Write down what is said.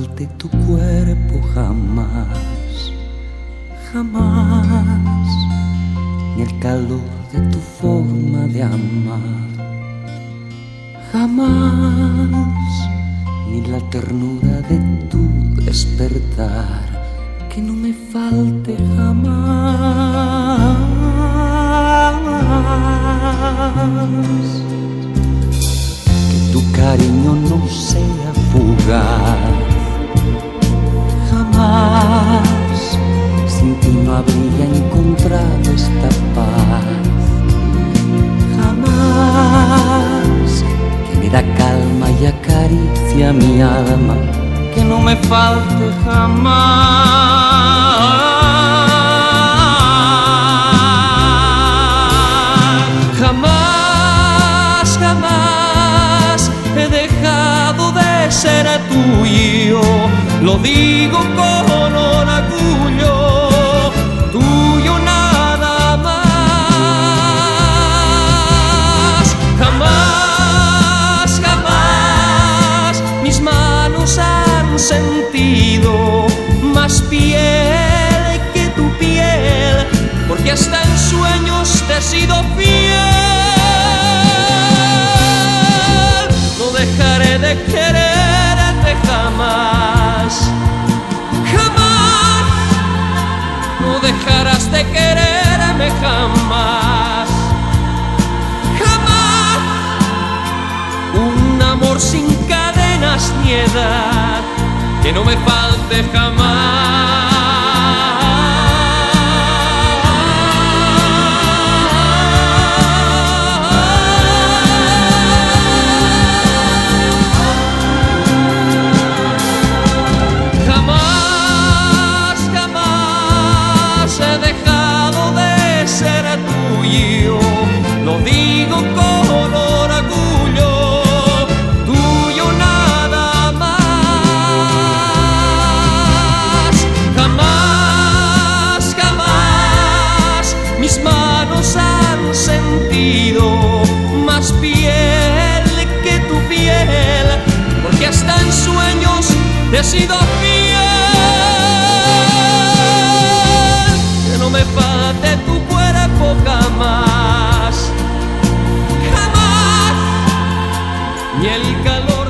falte tu cuerpo jamás, jamás, ni el calor de tu forma de amar, jamás, ni la ternura de tu despertar, que no me falte jamás. Que tu cariño no sea fugaz, jamás, sin ti no habría encontrado esta paz, jamás, que me da calma y acaricia mi alma, que no me falte jamás, jamás, jamás he dejado de ser tuyo, lo digo con orgullo, tuyo nada más, jamás, jamás mis manos han sentido más piel que tu piel, porque hasta en sueños te he sido fiel. No dejaré de quererte jamás, jamás. No dejarás de quererme jamás, jamás. Un amor sin cadenas ni edad, que no me falte jamás. Jamás, jamás he dejado de ser tuyo, lo digo con orgullo, tuyo nada más, jamás, jamás mis manos han sentido más piel que tu piel, porque hasta en sueños te he sido fiel. Que no me falte tu cuerpo jamás, jamás, ni el calor